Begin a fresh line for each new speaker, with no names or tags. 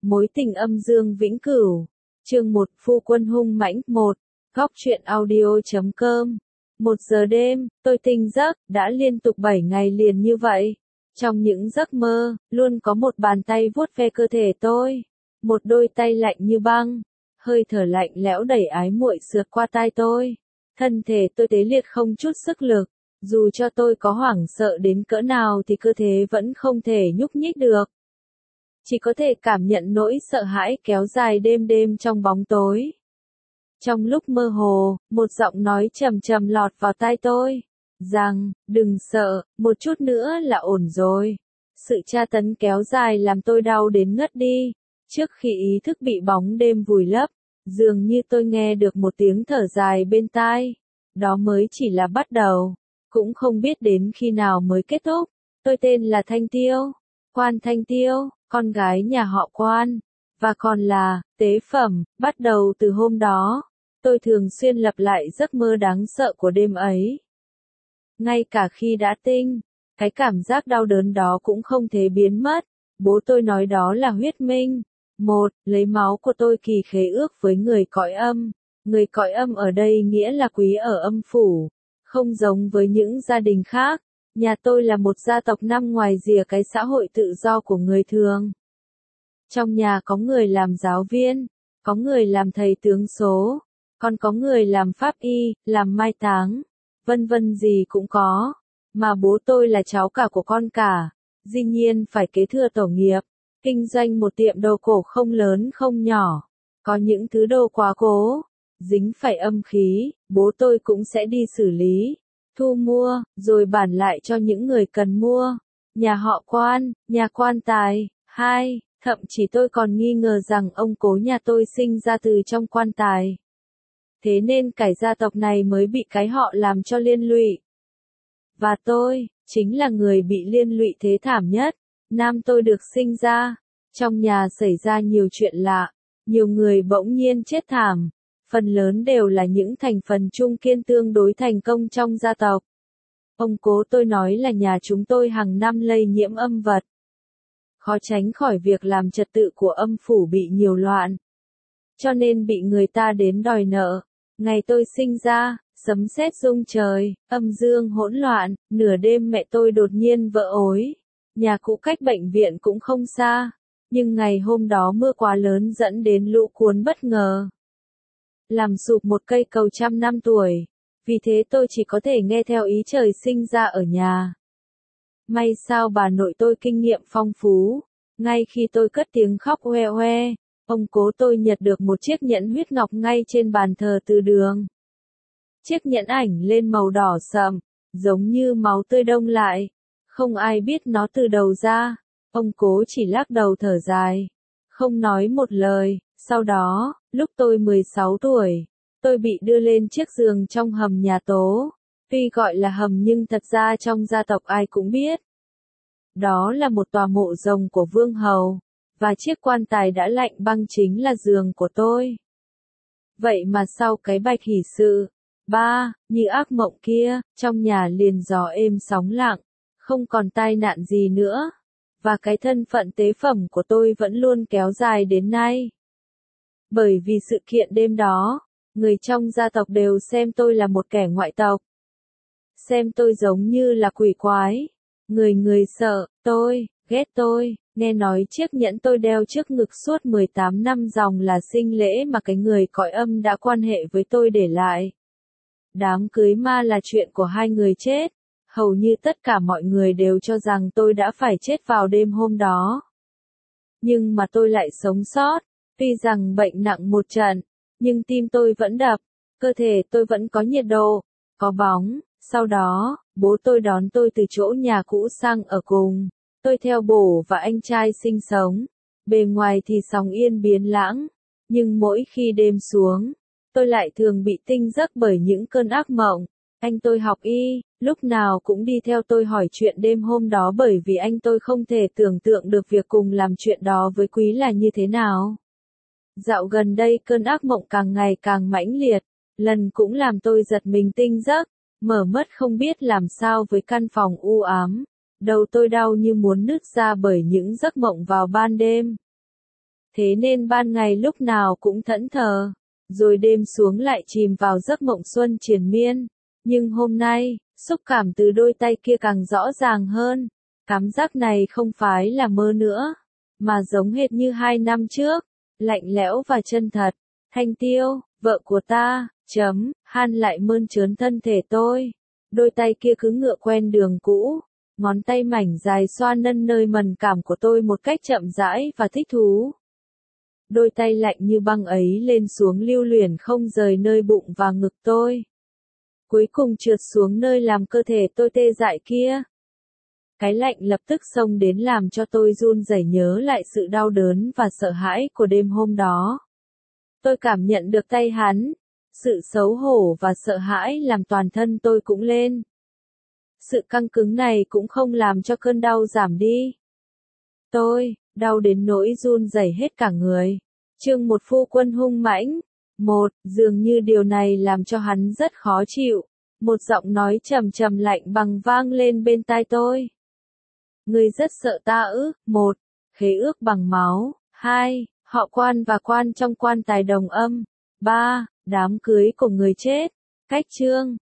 Mối tình âm dương vĩnh cửu. Chương 1 Phu quân hung mãnh 1. Góc truyện audio.com. 1 giờ đêm, tôi tỉnh giấc, đã liên tục 7 ngày liền như vậy. Trong những giấc mơ, luôn có một bàn tay vuốt ve cơ thể tôi. Một đôi tay lạnh như băng. Hơi thở lạnh lẽo đầy ái muội sượt qua tai tôi. Thân thể tôi tê liệt không chút sức lực. Dù cho tôi có hoảng sợ đến cỡ nào thì cơ thể vẫn không thể nhúc nhích được. Chỉ có thể cảm nhận nỗi sợ hãi kéo dài đêm đêm trong bóng tối. Trong lúc mơ hồ, một giọng nói trầm trầm lọt vào tai tôi, rằng, đừng sợ, một chút nữa là ổn rồi. Sự tra tấn kéo dài làm tôi đau đến ngất đi. Trước khi ý thức bị bóng đêm vùi lấp, dường như tôi nghe được một tiếng thở dài bên tai. Đó mới chỉ là bắt đầu, cũng không biết đến khi nào mới kết thúc. Tôi tên là Thanh Tiêu, Quan Thanh Tiêu, con gái nhà họ Quan, và còn là tế phẩm. Bắt đầu từ hôm đó, tôi thường xuyên lặp lại giấc mơ đáng sợ của đêm ấy. Ngay cả khi đã tinh, cái cảm giác đau đớn đó cũng không thể biến mất. Bố tôi nói đó là huyết minh. Lấy máu của tôi kỳ khế ước với người cõi âm. Người cõi âm ở đây nghĩa là quý ở âm phủ. Không giống với những gia đình khác, nhà tôi là một gia tộc nằm ngoài rìa cái xã hội tự do của người thường. Trong nhà có người làm giáo viên, có người làm thầy tướng số, còn có người làm pháp y, làm mai táng, vân vân gì cũng có. Mà bố tôi là cháu cả của con cả, dĩ nhiên phải kế thừa tổ nghiệp, kinh doanh một tiệm đồ cổ không lớn không nhỏ. Có những thứ đồ quá cố, dính phải âm khí, bố tôi cũng sẽ đi xử lý, thu mua, rồi bản lại cho những người cần mua. Nhà họ Quan, nhà quan tài. 2. Thậm chí tôi còn nghi ngờ rằng ông cố nhà tôi sinh ra từ trong quan tài. Thế nên cái gia tộc này mới bị cái họ làm cho liên lụy. Và tôi, chính là người bị liên lụy thế thảm nhất. Nam tôi được sinh ra, trong nhà xảy ra nhiều chuyện lạ, nhiều người bỗng nhiên chết thảm. Phần lớn đều là những thành phần trung kiên tương đối thành công trong gia tộc. Ông cố tôi nói là nhà chúng tôi hàng năm lây nhiễm âm vật. Khó tránh khỏi việc làm trật tự của âm phủ bị nhiều loạn. Cho nên bị người ta đến đòi nợ. Ngày tôi sinh ra, sấm sét rung trời, âm dương hỗn loạn, nửa đêm mẹ tôi đột nhiên vỡ ối. Nhà cũ cách bệnh viện cũng không xa, nhưng ngày hôm đó mưa quá lớn dẫn đến lũ cuốn bất ngờ, làm sụp một cây cầu trăm năm tuổi. Vì thế tôi chỉ có thể nghe theo ý trời sinh ra ở nhà. May sao bà nội tôi kinh nghiệm phong phú. Ngay khi tôi cất tiếng khóc hoe hoe, ông cố tôi nhặt được một chiếc nhẫn huyết ngọc ngay trên bàn thờ từ đường. Chiếc nhẫn ảnh lên màu đỏ sậm, giống như máu tươi đông lại. Không ai biết nó từ đầu ra. Ông cố chỉ lắc đầu thở dài, không nói một lời. Sau đó, lúc tôi 16 tuổi, tôi bị đưa lên chiếc giường trong hầm nhà Tố. Tuy gọi là hầm nhưng thật ra trong gia tộc ai cũng biết. Đó là một tòa mộ rồng của vương hầu, và chiếc quan tài đã lạnh băng chính là giường của tôi. Vậy mà sau cái bạch hỷ sự, như ác mộng kia, trong nhà liền gió êm sóng lặng, không còn tai nạn gì nữa. Và cái thân phận tế phẩm của tôi vẫn luôn kéo dài đến nay. Bởi vì sự kiện đêm đó, người trong gia tộc đều xem tôi là một kẻ ngoại tộc. Xem tôi giống như là quỷ quái. Người sợ tôi, ghét tôi. Nghe nói chiếc nhẫn tôi đeo trước ngực suốt 18 năm dòng là sinh lễ mà cái người cõi âm đã quan hệ với tôi để lại. Đám cưới ma là chuyện của hai người chết. Hầu như tất cả mọi người đều cho rằng tôi đã phải chết vào đêm hôm đó. Nhưng mà tôi lại sống sót. Tuy rằng bệnh nặng một trận, nhưng tim tôi vẫn đập, cơ thể tôi vẫn có nhiệt độ, có bóng. Sau đó, bố tôi đón tôi từ chỗ nhà cũ sang ở cùng. Tôi theo bố và anh trai sinh sống. Bề ngoài thì sóng yên biến lãng, nhưng mỗi khi đêm xuống, tôi lại thường bị tinh giấc bởi những cơn ác mộng. Anh tôi học y, lúc nào cũng đi theo tôi hỏi chuyện đêm hôm đó bởi vì anh tôi không thể tưởng tượng được việc cùng làm chuyện đó với Quý là như thế nào. Dạo gần đây cơn ác mộng càng ngày càng mãnh liệt, lần cũng làm tôi giật mình tinh giấc, mở mắt không biết làm sao với căn phòng u ám. Đầu tôi đau như muốn nứt ra bởi những giấc mộng vào ban đêm. Thế nên ban ngày lúc nào cũng thẫn thờ, rồi đêm xuống lại chìm vào giấc mộng xuân triền miên. Nhưng hôm nay, xúc cảm từ đôi tay kia càng rõ ràng hơn. Cảm giác này không phải là mơ nữa, mà giống hệt như 2 năm trước, lạnh lẽo và chân thật. Thanh Tiêu, vợ của ta, Han lại mơn trớn thân thể tôi. Đôi tay kia cứ ngựa quen đường cũ, ngón tay mảnh dài xoa nân nơi mần cảm của tôi một cách chậm rãi và thích thú. Đôi tay lạnh như băng ấy lên xuống lưu luyến không rời nơi bụng và ngực tôi. Cuối cùng trượt xuống nơi làm cơ thể tôi tê dại kia. Cái lạnh lập tức xông đến làm cho tôi run rẩy nhớ lại sự đau đớn và sợ hãi của đêm hôm đó. Tôi cảm nhận được tay hắn, sự xấu hổ và sợ hãi làm toàn thân tôi cũng lên. Sự căng cứng này cũng không làm cho cơn đau giảm đi. Tôi, đau đến nỗi run rẩy hết cả người. Chương 1 Phu quân hung mãnh. 1. Dường như điều này làm cho hắn rất khó chịu. Một giọng nói trầm trầm lạnh bằng vang lên bên tai tôi. Ngươi rất sợ ta ư? 1. Khế ước bằng máu. 2. Họ Quan và Quan trong quan tài đồng âm. 3. Đám cưới của người chết. Cách chương.